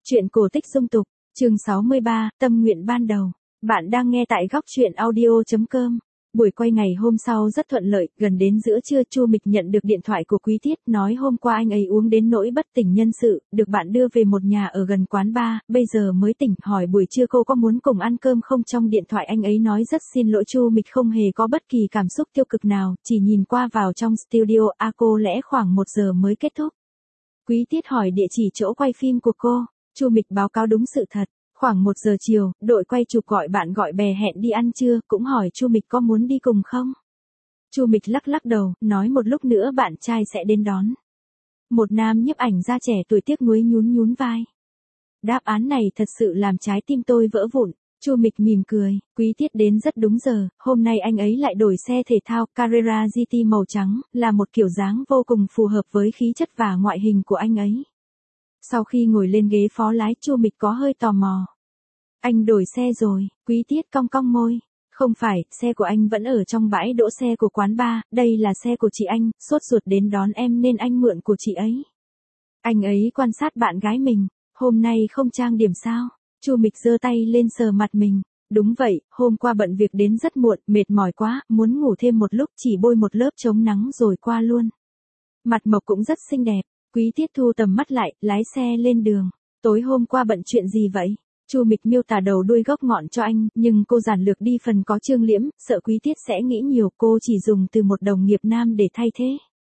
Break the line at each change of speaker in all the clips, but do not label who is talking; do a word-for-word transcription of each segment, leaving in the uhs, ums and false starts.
Truyện cổ tích dung tục, chương sáu mươi ba, tâm nguyện ban đầu. Bạn đang nghe tại góc truyện audio chấm com. Buổi quay ngày hôm sau rất thuận lợi, gần đến giữa trưa Chu Mịch nhận được điện thoại của Quý Tiết nói hôm qua anh ấy uống đến nỗi bất tỉnh nhân sự, được bạn đưa về một nhà ở gần quán bar, bây giờ mới tỉnh, hỏi buổi trưa cô có muốn cùng ăn cơm không. Trong điện thoại anh ấy nói rất xin lỗi. Chu Mịch không hề có bất kỳ cảm xúc tiêu cực nào, chỉ nhìn qua vào trong studio. À, cô lẽ khoảng một giờ mới kết thúc. Quý Tiết hỏi địa chỉ chỗ quay phim của cô. Chu Mịch báo cáo đúng sự thật. Khoảng một giờ chiều, đội quay chụp gọi bạn gọi bè hẹn đi ăn trưa, cũng hỏi Chu Mịch có muốn đi cùng không. Chu Mịch lắc lắc đầu, nói một lúc nữa bạn trai sẽ đến đón. Một nam nhiếp ảnh gia trẻ tuổi tiếc nuối nhún nhún vai. Đáp án này thật sự làm trái tim tôi vỡ vụn. Chu Mịch mỉm cười, Quý Tiết đến rất đúng giờ, hôm nay anh ấy lại đổi xe thể thao Carrera giê tê màu trắng, là một kiểu dáng vô cùng phù hợp với khí chất và ngoại hình của anh ấy. Sau khi ngồi lên ghế phó lái, Chu Mịch có hơi tò mò. Anh đổi xe rồi, Quý Tiết cong cong môi. Không phải, xe của anh vẫn ở trong bãi đỗ xe của quán bar, đây là xe của chị anh, sốt ruột đến đón em nên anh mượn của chị ấy. Anh ấy quan sát bạn gái mình, hôm nay không trang điểm sao? Chu Mịch giơ tay lên sờ mặt mình. Đúng vậy, hôm qua bận việc đến rất muộn, mệt mỏi quá, muốn ngủ thêm một lúc, chỉ bôi một lớp chống nắng rồi qua luôn. Mặt Mộc cũng rất xinh đẹp. Quý Tiết thu tầm mắt lại, lái xe lên đường. Tối hôm qua bận chuyện gì vậy? Chu Mịch miêu tả đầu đuôi gốc ngọn cho anh, nhưng cô giản lược đi phần có chương liễm, sợ Quý Tiết sẽ nghĩ nhiều, cô chỉ dùng từ một đồng nghiệp nam để thay thế.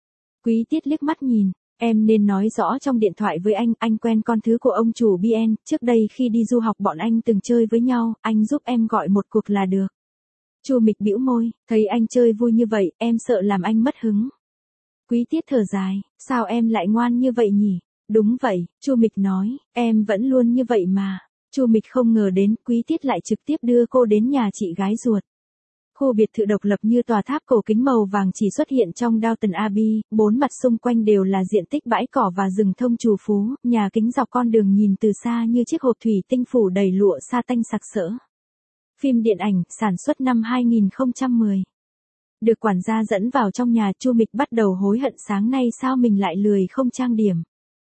Quý Tiết liếc mắt nhìn, em nên nói rõ trong điện thoại với anh, anh quen con thứ của ông chủ bê en, trước đây khi đi du học bọn anh từng chơi với nhau, anh giúp em gọi một cuộc là được. Chu Mịch bĩu môi, thấy anh chơi vui như vậy, em sợ làm anh mất hứng. Quý Tiết thở dài, sao em lại ngoan như vậy nhỉ? Đúng vậy, Chu Mịch nói, em vẫn luôn như vậy mà. Chu Mịch không ngờ đến, Quý Tiết lại trực tiếp đưa cô đến nhà chị gái ruột. Khu biệt thự độc lập như tòa tháp cổ kính màu vàng chỉ xuất hiện trong Downton Abbey, bốn mặt xung quanh đều là diện tích bãi cỏ và rừng thông trù phú, nhà kính dọc con đường nhìn từ xa như chiếc hộp thủy tinh phủ đầy lụa sa tanh sặc sỡ. Phim điện ảnh, sản xuất năm hai nghìn không trăm mười. Được quản gia dẫn vào trong nhà, Chu Mịch bắt đầu hối hận sáng nay sao mình lại lười không trang điểm.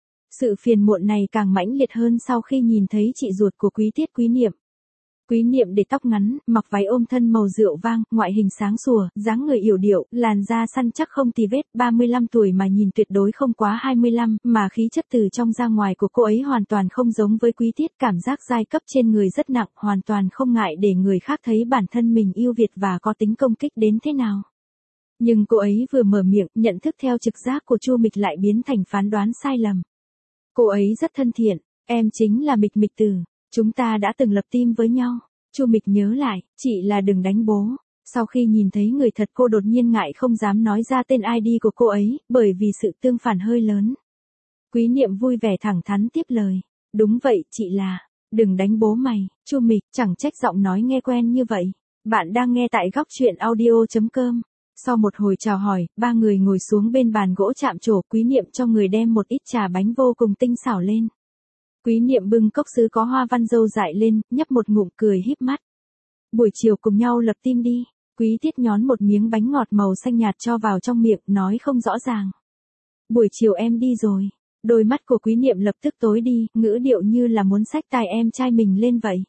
Sự phiền muộn này càng mãnh liệt hơn sau khi nhìn thấy chị ruột của Quý Tiết, Quý Niệm. Quý Niệm để tóc ngắn, mặc váy ôm thân màu rượu vang, ngoại hình sáng sủa, dáng người yểu điệu, làn da săn chắc không tì vết, ba mươi lăm tuổi mà nhìn tuyệt đối không quá hai mươi lăm, mà khí chất từ trong ra ngoài của cô ấy hoàn toàn không giống với Quý Tiết, cảm giác giai cấp trên người rất nặng, hoàn toàn không ngại để người khác thấy bản thân mình ưu việt và có tính công kích đến thế nào. Nhưng cô ấy vừa mở miệng, nhận thức theo trực giác của Chu Mịch lại biến thành phán đoán sai lầm. Cô ấy rất thân thiện, em chính là Mịch Mịch Tử, chúng ta đã từng lập team với nhau. Chu Mịch nhớ lại, chị là Đừng Đánh Bố. Sau khi nhìn thấy người thật cô đột nhiên ngại không dám nói ra tên i đê của cô ấy, bởi vì sự tương phản hơi lớn. Quý Niệm vui vẻ thẳng thắn tiếp lời. Đúng vậy, chị là Đừng Đánh Bố mày. Chu Mịch, chẳng trách giọng nói nghe quen như vậy. Bạn đang nghe tại góc truyện audio chấm com. Sau một hồi chào hỏi, ba người ngồi xuống bên bàn gỗ chạm trổ, Quý Niệm cho người đem một ít trà bánh vô cùng tinh xảo lên. Quý Niệm bưng cốc sứ có hoa văn dâu dại lên, nhấp một ngụm cười híp mắt. Buổi chiều cùng nhau lập team đi. Quý Tiết nhón một miếng bánh ngọt màu xanh nhạt cho vào trong miệng, nói không rõ ràng. Buổi chiều em đi rồi. Đôi mắt của Quý Niệm lập tức tối đi, ngữ điệu như là muốn xách tai em trai mình lên vậy.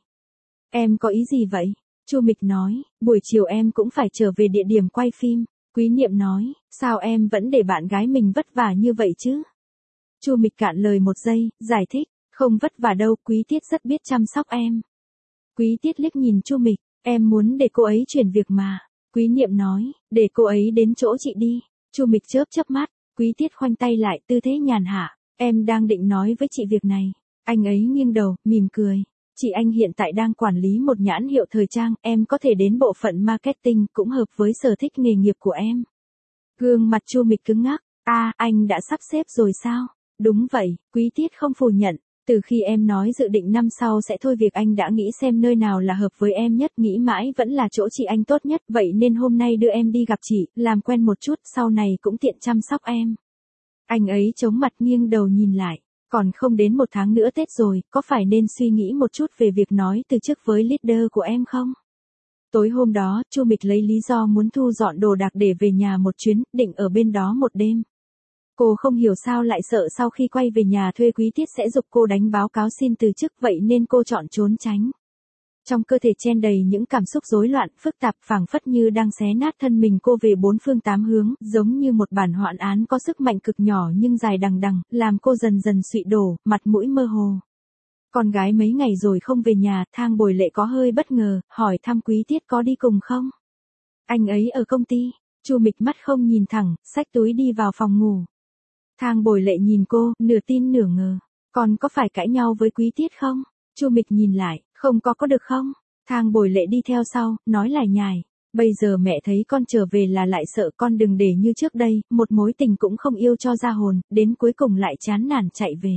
Em có ý gì vậy? Chu Mịch nói, buổi chiều em cũng phải trở về địa điểm quay phim. Quý Niệm nói, sao em vẫn để bạn gái mình vất vả như vậy chứ? Chu Mịch cạn lời một giây, giải thích, không vất vả đâu, Quý Tiết rất biết chăm sóc em. Quý Tiết liếc nhìn Chu Mịch, em muốn để cô ấy chuyển việc mà. Quý Niệm nói, để cô ấy đến chỗ chị đi. Chu Mịch chớp chớp mắt, Quý Tiết khoanh tay lại, tư thế nhàn hạ, em đang định nói với chị việc này. Anh ấy nghiêng đầu, mỉm cười. Chị anh hiện tại đang quản lý một nhãn hiệu thời trang, em có thể đến bộ phận marketing, cũng hợp với sở thích nghề nghiệp của em. Gương mặt Chu Mịch cứng ngắc, a, à, anh đã sắp xếp rồi sao? Đúng vậy, Quý Tiết không phủ nhận, từ khi em nói dự định năm sau sẽ thôi việc anh đã nghĩ xem nơi nào là hợp với em nhất, nghĩ mãi vẫn là chỗ chị anh tốt nhất, vậy nên hôm nay đưa em đi gặp chị, làm quen một chút, sau này cũng tiện chăm sóc em. Anh ấy chống mặt nghiêng đầu nhìn lại. Còn không đến một tháng nữa Tết rồi, có phải nên suy nghĩ một chút về việc nói từ chức với leader của em không? Tối hôm đó, Chu Mịch lấy lý do muốn thu dọn đồ đạc để về nhà một chuyến, định ở bên đó một đêm. Cô không hiểu sao lại sợ sau khi quay về nhà thuê Quý Tiết sẽ giục cô đánh báo cáo xin từ chức, vậy nên cô chọn trốn tránh. Trong cơ thể chen đầy những cảm xúc rối loạn, phức tạp, phảng phất như đang xé nát thân mình cô về bốn phương tám hướng, giống như một bản hoạn án có sức mạnh cực nhỏ nhưng dài đằng đằng, làm cô dần dần sụi đổ, mặt mũi mơ hồ. Con gái mấy ngày rồi không về nhà, Thang Bồi Lệ có hơi bất ngờ, hỏi thăm Quý Tiết có đi cùng không? Anh ấy ở công ty. Chu Mịch mắt không nhìn thẳng, xách túi đi vào phòng ngủ. Thang Bồi Lệ nhìn cô, nửa tin nửa ngờ. Con có phải cãi nhau với Quý Tiết không? Chu Mịch nhìn lại, không có có được không? Thang Bồi Lệ đi theo sau, nói lải nhải. Bây giờ mẹ thấy con trở về là lại sợ con đừng để như trước đây, một mối tình cũng không yêu cho ra hồn, đến cuối cùng lại chán nản chạy về.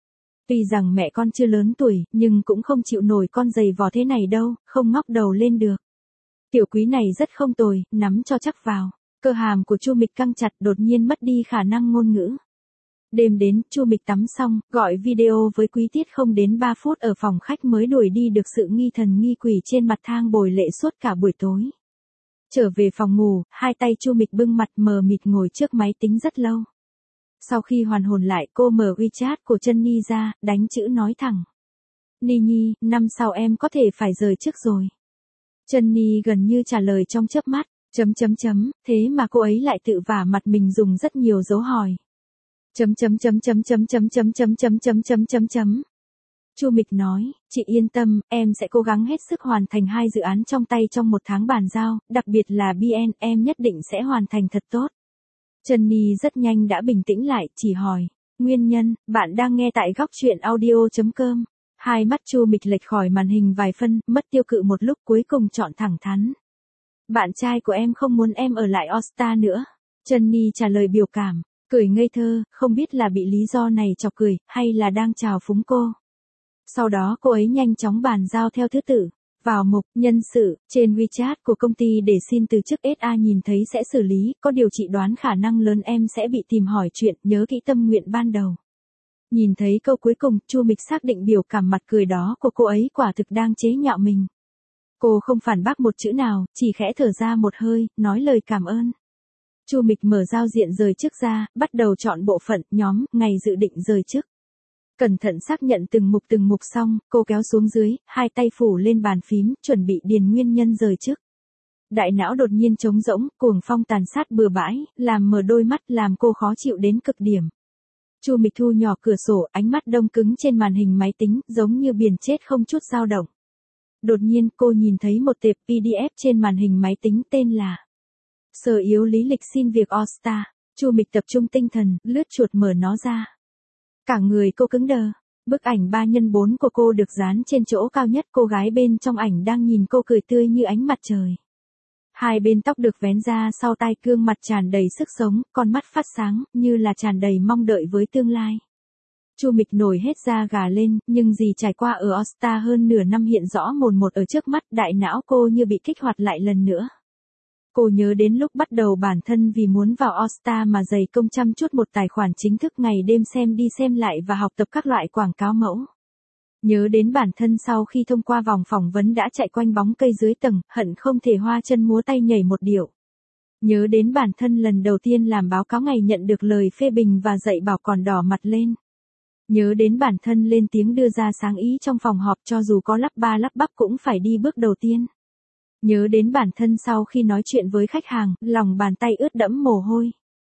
Tuy rằng mẹ con chưa lớn tuổi, nhưng cũng không chịu nổi con giày vò thế này đâu, không ngóc đầu lên được. Tiểu Quý này rất không tồi, nắm cho chắc vào. Cơ hàm của Chu Mịch căng chặt, đột nhiên mất đi khả năng ngôn ngữ. Đêm đến, Chu Mịch tắm xong, gọi video với Quý Tiết không đến ba phút ở phòng khách mới đuổi đi được sự nghi thần nghi quỷ trên mặt Thang Bồi Lệ suốt cả buổi tối. Trở về phòng ngủ, hai tay Chu Mịch bưng mặt mờ mịt ngồi trước máy tính rất lâu. Sau khi hoàn hồn lại, cô mở WeChat của Trân ra, đánh chữ nói thẳng. Ni Nhi, năm sau em có thể phải rời chức rồi. Trân gần như trả lời trong chớp mắt, chấm chấm chấm, thế mà cô ấy lại tự vả mặt mình dùng rất nhiều dấu hỏi. Chấm chấm chấm chấm chấm chấm chấm chấm chấm chấm chấm chấm chấm. Chu Mịch nói, chị yên tâm, em sẽ cố gắng hết sức hoàn thành hai dự án trong tay trong một tháng bàn giao, đặc biệt là bê en, em nhất định sẽ hoàn thành thật tốt. Trân rất nhanh đã bình tĩnh lại, chỉ hỏi, nguyên nhân, bạn đang nghe tại góc truyện audio chấm com. Hai mắt Chu Mịch lệch khỏi màn hình vài phân, mất tiêu cự một lúc cuối cùng chọn thẳng thắn. Bạn trai của em không muốn em ở lại All Star nữa. Trân trả lời biểu cảm, cười ngây thơ, không biết là bị lý do này chọc cười, hay là đang chào phúng cô. Sau đó cô ấy nhanh chóng bàn giao theo thứ tự. Vào mục nhân sự, trên WeChat của công ty để xin từ chức ét a nhìn thấy sẽ xử lý, có điều chị đoán khả năng lớn em sẽ bị tìm hỏi chuyện, nhớ kỹ tâm nguyện ban đầu. Nhìn thấy câu cuối cùng, Chu Mịch xác định biểu cảm mặt cười đó của cô ấy quả thực đang chế nhạo mình. Cô không phản bác một chữ nào, chỉ khẽ thở ra một hơi, nói lời cảm ơn. Chu Mịch mở giao diện rời chức ra, bắt đầu chọn bộ phận, nhóm, ngày dự định rời chức. Cẩn thận xác nhận từng mục từng mục xong, cô kéo xuống dưới, hai tay phủ lên bàn phím, chuẩn bị điền nguyên nhân rời chức. Đại não đột nhiên trống rỗng, cuồng phong tàn sát bừa bãi, làm mờ đôi mắt, làm cô khó chịu đến cực điểm. Chu Mịch thu nhỏ cửa sổ, ánh mắt đông cứng trên màn hình máy tính, giống như biển chết không chút dao động. Đột nhiên cô nhìn thấy một tệp pê đê ép trên màn hình máy tính tên là Sở yếu lý lịch xin việc All Star. Chu Mịch tập trung tinh thần, lướt chuột mở nó ra. Cả người cô cứng đờ. Bức ảnh ba nhân bốn của cô được dán trên chỗ cao nhất, cô gái bên trong ảnh đang nhìn cô cười tươi như ánh mặt trời. Hai bên tóc được vén ra sau tai, gương mặt tràn đầy sức sống, con mắt phát sáng, như là tràn đầy mong đợi với tương lai. Chu Mịch nổi hết da gà lên, nhưng gì trải qua ở All Star hơn nửa năm hiện rõ mồn một ở trước mắt, đại não cô như bị kích hoạt lại lần nữa. Cô nhớ đến lúc bắt đầu bản thân vì muốn vào All Star mà dày công chăm chút một tài khoản chính thức ngày đêm xem đi xem lại và học tập các loại quảng cáo mẫu. Nhớ đến bản thân sau khi thông qua vòng phỏng vấn đã chạy quanh bóng cây dưới tầng, hận không thể hoa chân múa tay nhảy một điệu. Nhớ đến bản thân lần đầu tiên làm báo cáo ngày nhận được lời phê bình và dạy bảo còn đỏ mặt lên. Nhớ đến bản thân lên tiếng đưa ra sáng ý trong phòng họp cho dù có lắp ba lắp bắp cũng phải đi bước đầu tiên. Nhớ đến bản thân sau khi nói chuyện với khách hàng, lòng bàn tay ướt đẫm mồ hôi.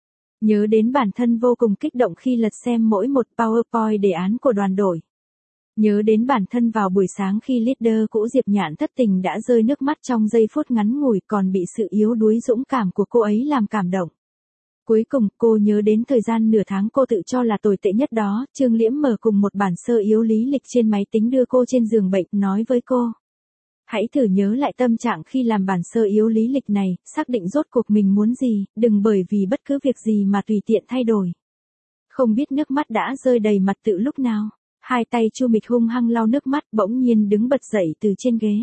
Nhớ đến bản thân vô cùng kích động khi lật xem mỗi một PowerPoint đề án của đoàn đội. Nhớ đến bản thân vào buổi sáng khi leader cũ Diệp Nhạn thất tình đã rơi nước mắt trong giây phút ngắn ngủi, còn bị sự yếu đuối dũng cảm của cô ấy làm cảm động. Cuối cùng, cô nhớ đến thời gian nửa tháng cô tự cho là tồi tệ nhất đó, Trương Liễm mở cùng một bản sơ yếu lý lịch trên máy tính đưa cô trên giường bệnh, nói với cô. Hãy thử nhớ lại tâm trạng khi làm bản sơ yếu lý lịch này, xác định rốt cuộc mình muốn gì, đừng bởi vì bất cứ việc gì mà tùy tiện thay đổi. Không biết nước mắt đã rơi đầy mặt tự lúc nào. Hai tay Chu Mịch hung hăng lau nước mắt, bỗng nhiên đứng bật dậy từ trên ghế.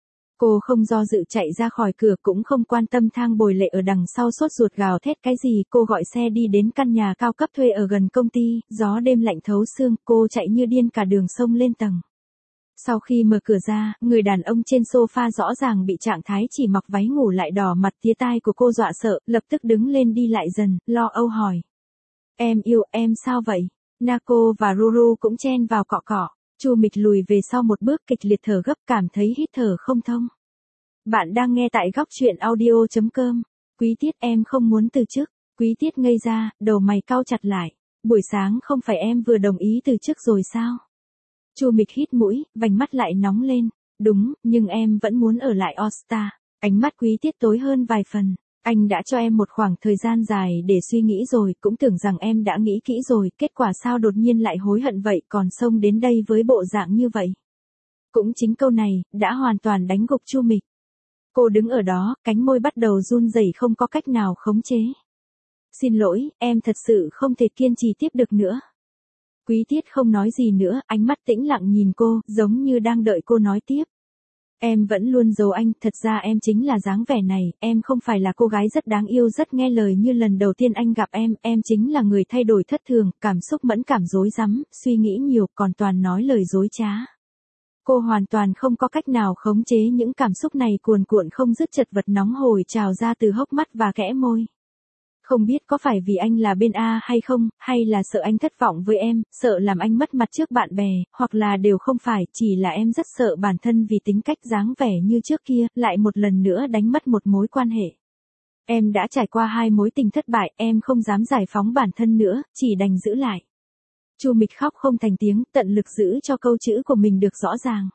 Cô không do dự chạy ra khỏi cửa, cũng không quan tâm Thang Bồi Lệ ở đằng sau sốt ruột gào thét cái gì, cô gọi xe đi đến căn nhà cao cấp thuê ở gần công ty, gió đêm lạnh thấu xương, cô chạy như điên cả đường sông lên tầng. Sau khi mở cửa ra, người đàn ông trên sofa rõ ràng bị trạng thái chỉ mặc váy ngủ lại đỏ mặt tía tai của cô dọa sợ, lập tức đứng lên đi lại dần, lo âu hỏi. Em yêu, em sao vậy? Nako và Ruru cũng chen vào cọ cọ. Chu Mịch lùi về sau một bước kịch liệt thở gấp cảm thấy hít thở không thông. Bạn đang nghe tại góc truyện audio.com. Quý Tiết em không muốn từ chức. Quý Tiết ngây ra, đầu mày cau chặt lại. Buổi sáng không phải em vừa đồng ý từ chức rồi sao? Chu Mịch hít mũi, vành mắt lại nóng lên. Đúng, nhưng em vẫn muốn ở lại All Star. Ánh mắt Quý Tiết tối hơn vài phần. Anh đã cho em một khoảng thời gian dài để suy nghĩ rồi, cũng tưởng rằng em đã nghĩ kỹ rồi, kết quả sao đột nhiên lại hối hận vậy, còn xông đến đây với bộ dạng như vậy. Cũng chính câu này, đã hoàn toàn đánh gục Chu Mịch. Cô đứng ở đó, cánh môi bắt đầu run rẩy không có cách nào khống chế. Xin lỗi, em thật sự không thể kiên trì tiếp được nữa. Quý Tiết không nói gì nữa, ánh mắt tĩnh lặng nhìn cô, giống như đang đợi cô nói tiếp. Em vẫn luôn giấu anh, thật ra em chính là dáng vẻ này, em không phải là cô gái rất đáng yêu rất nghe lời như lần đầu tiên anh gặp em, em chính là người thay đổi thất thường, cảm xúc mẫn cảm rối rắm, suy nghĩ nhiều, còn toàn nói lời dối trá. Cô hoàn toàn không có cách nào khống chế những cảm xúc này cuồn cuộn không dứt chật vật nóng hổi trào ra từ hốc mắt và kẽ môi. Không biết có phải vì anh là bên A hay không, hay là sợ anh thất vọng với em, sợ làm anh mất mặt trước bạn bè, hoặc là đều không phải, chỉ là em rất sợ bản thân vì tính cách dáng vẻ như trước kia, lại một lần nữa đánh mất một mối quan hệ. Em đã trải qua hai mối tình thất bại, em không dám giải phóng bản thân nữa, chỉ đành giữ lại. Chu Mịch khóc không thành tiếng, tận lực giữ cho câu chữ của mình được rõ ràng.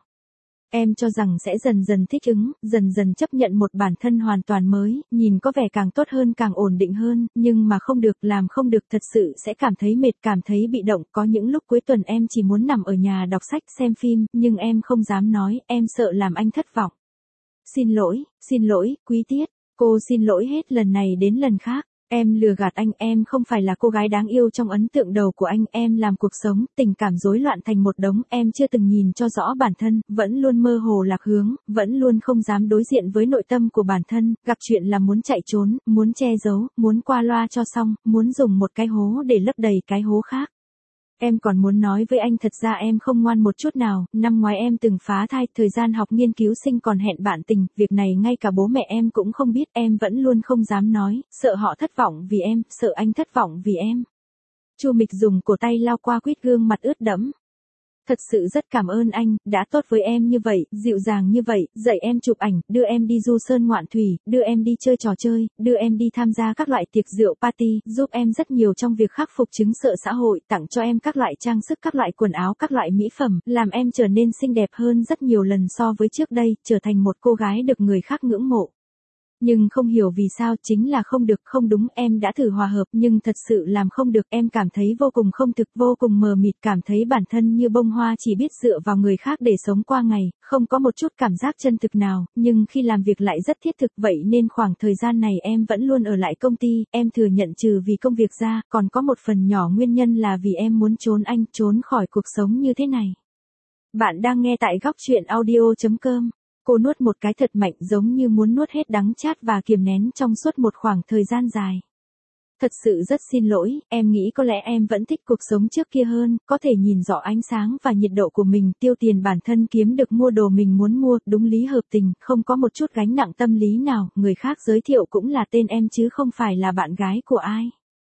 Em cho rằng sẽ dần dần thích ứng, dần dần chấp nhận một bản thân hoàn toàn mới, nhìn có vẻ càng tốt hơn càng ổn định hơn, nhưng mà không được, làm không được thật sự sẽ cảm thấy mệt, cảm thấy bị động, có những lúc cuối tuần em chỉ muốn nằm ở nhà đọc sách, xem phim, nhưng em không dám nói, em sợ làm anh thất vọng. Xin lỗi, xin lỗi, Quý Tiết, cô xin lỗi hết lần này đến lần khác. Em lừa gạt anh, em không phải là cô gái đáng yêu trong ấn tượng đầu của anh, em làm cuộc sống, tình cảm rối loạn thành một đống, em chưa từng nhìn cho rõ bản thân, vẫn luôn mơ hồ lạc hướng, vẫn luôn không dám đối diện với nội tâm của bản thân, gặp chuyện là muốn chạy trốn, muốn che giấu, muốn qua loa cho xong, muốn dùng một cái hố để lấp đầy cái hố khác. Em còn muốn nói với anh thật ra em không ngoan một chút nào, năm ngoái em từng phá thai, thời gian học nghiên cứu sinh còn hẹn bạn tình, việc này ngay cả bố mẹ em cũng không biết, em vẫn luôn không dám nói, sợ họ thất vọng vì em, sợ anh thất vọng vì em. Chu Mịch dùng cổ tay lau qua quýt gương mặt ướt đẫm. Thật sự rất cảm ơn anh, đã tốt với em như vậy, dịu dàng như vậy, dạy em chụp ảnh, đưa em đi du sơn ngoạn thủy, đưa em đi chơi trò chơi, đưa em đi tham gia các loại tiệc rượu party, giúp em rất nhiều trong việc khắc phục chứng sợ xã hội, tặng cho em các loại trang sức, các loại quần áo, các loại mỹ phẩm, làm em trở nên xinh đẹp hơn rất nhiều lần so với trước đây, trở thành một cô gái được người khác ngưỡng mộ. Nhưng không hiểu vì sao, chính là không được, không đúng, em đã thử hòa hợp nhưng thật sự làm không được, em cảm thấy vô cùng không thực, vô cùng mờ mịt, cảm thấy bản thân như bông hoa chỉ biết dựa vào người khác để sống qua ngày, không có một chút cảm giác chân thực nào, nhưng khi làm việc lại rất thiết thực, vậy nên khoảng thời gian này em vẫn luôn ở lại công ty, em thừa nhận trừ vì công việc ra, còn có một phần nhỏ nguyên nhân là vì em muốn trốn anh, trốn khỏi cuộc sống như thế này. Bạn đang nghe tại góc truyện audio.com. Cô nuốt một cái thật mạnh giống như muốn nuốt hết đắng chát và kiềm nén trong suốt một khoảng thời gian dài. Thật sự rất xin lỗi, em nghĩ có lẽ em vẫn thích cuộc sống trước kia hơn, có thể nhìn rõ ánh sáng và nhiệt độ của mình, tiêu tiền bản thân kiếm được mua đồ mình muốn mua, đúng lý hợp tình, không có một chút gánh nặng tâm lý nào, người khác giới thiệu cũng là tên em chứ không phải là bạn gái của ai.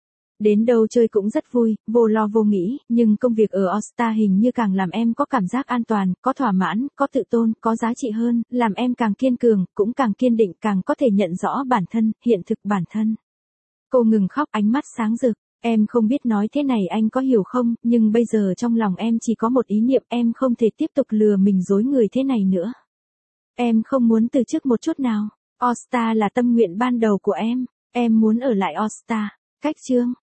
Đến đâu chơi cũng rất vui, vô lo vô nghĩ, nhưng công việc ở All Star hình như càng làm em có cảm giác an toàn, có thỏa mãn, có tự tôn, có giá trị hơn, làm em càng kiên cường, cũng càng kiên định, càng có thể nhận rõ bản thân, hiện thực bản thân. Cô ngừng khóc, ánh mắt sáng rực. Em không biết nói thế này anh có hiểu không, nhưng bây giờ trong lòng em chỉ có một ý niệm, em không thể tiếp tục lừa mình dối người thế này nữa. Em không muốn từ chức một chút nào. All Star là tâm nguyện ban đầu của em. Em muốn ở lại All Star. Cách chương.